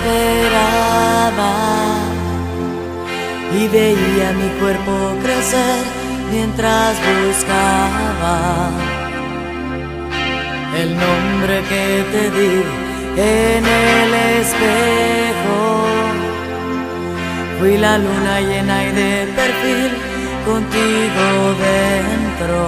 esperaba y veía mi cuerpo crecer mientras buscaba el nombre que te di en el espejo. Fui la luna llena y de perfil contigo dentro.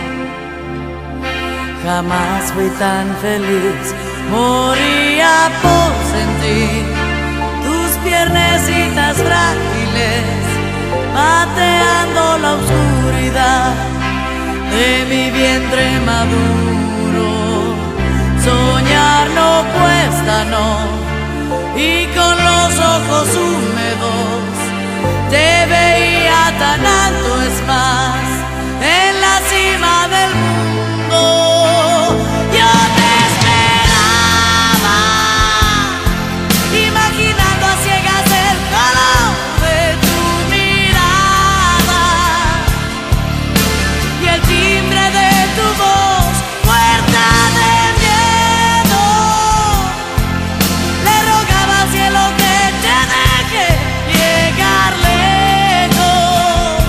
Jamás fui tan feliz, moría por sentir tus piernecitas frágiles pateando la oscuridad de mi vientre maduro. Soñar no cuesta, no, y con los ojos húmedos te veía tan alto, es más, en la cima del mundo. Yo te esperaba, imaginando a ciegas el calor de tu mirada y el timbre de tu voz, puerta de miedo. Le rogaba al cielo que te deje llegar lejos,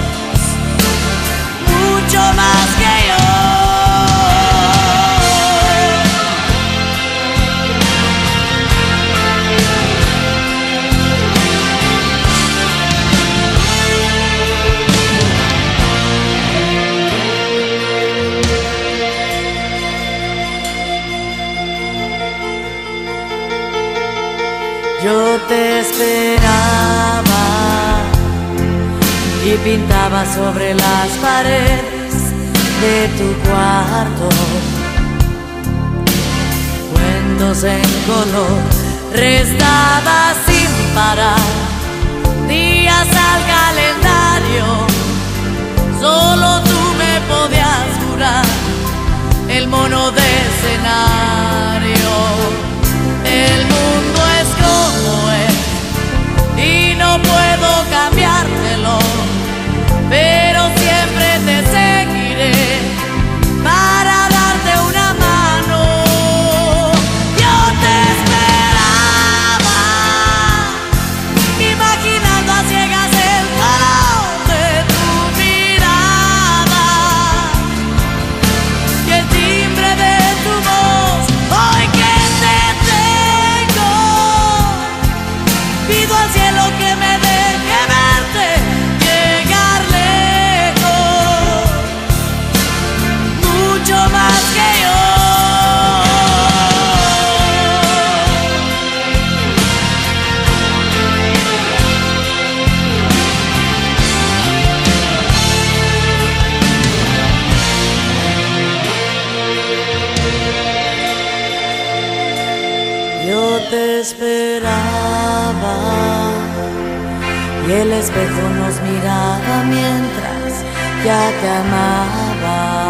mucho más que yo. Yo te esperaba y pintaba sobre las paredes de tu cuarto cuentos en color, restaba sin parar días al calendario. Solo tú me podías curar el mono de escenario. El mundo es como es y no puedo cambiártelo, pero siempre te seguiré para darte una mano. Yo te esperaba, imaginando a ciegas el calor de tu mirada y el timbre de tu voz. Hoy que te tengo, pido al cielo que me deje verte llegar lejos, mucho más que yo. Yo te esperaba y el espejo nos miraba mientras ya te amaba.